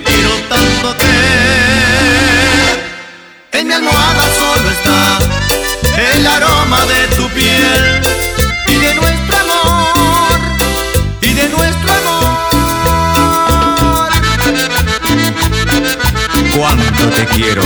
quiero tanto que en mi almohada solo está el aroma de tu piel y de nuestro amor, y de nuestro amor. Cuánto te quiero.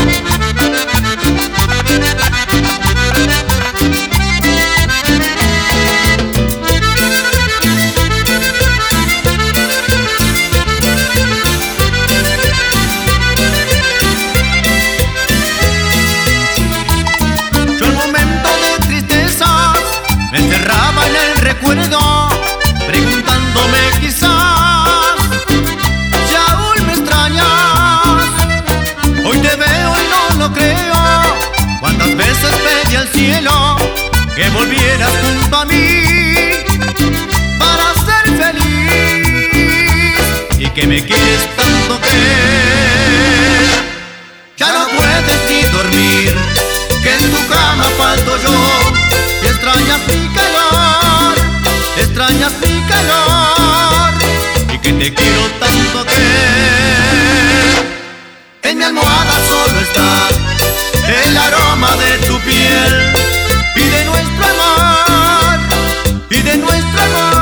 Me encerraba en el recuerdo, preguntándome quizás si aún me extrañas. Hoy te veo y no lo creo. Cuántas veces pedí al cielo que volvieras junto a mí para ser feliz, y que me quieres tanto que ya no puedes ni dormir, que en tu cama falto yo. Y extrañas mi calor, extrañas mi calor, y que te quiero tanto que en mi almohada solo está el aroma de tu piel y de nuestro amor, y de nuestro amor.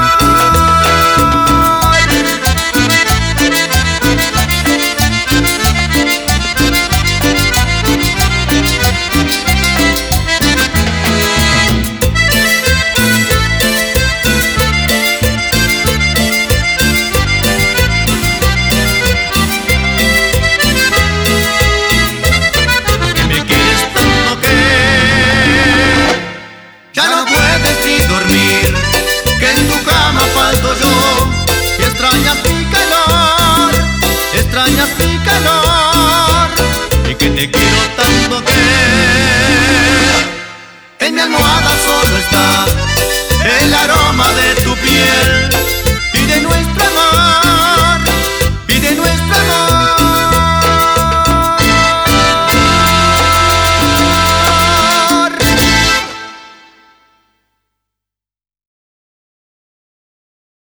Que en tu cama falto yo, y extrañas mi calor, extrañas mi calor, y que te quiero tanto que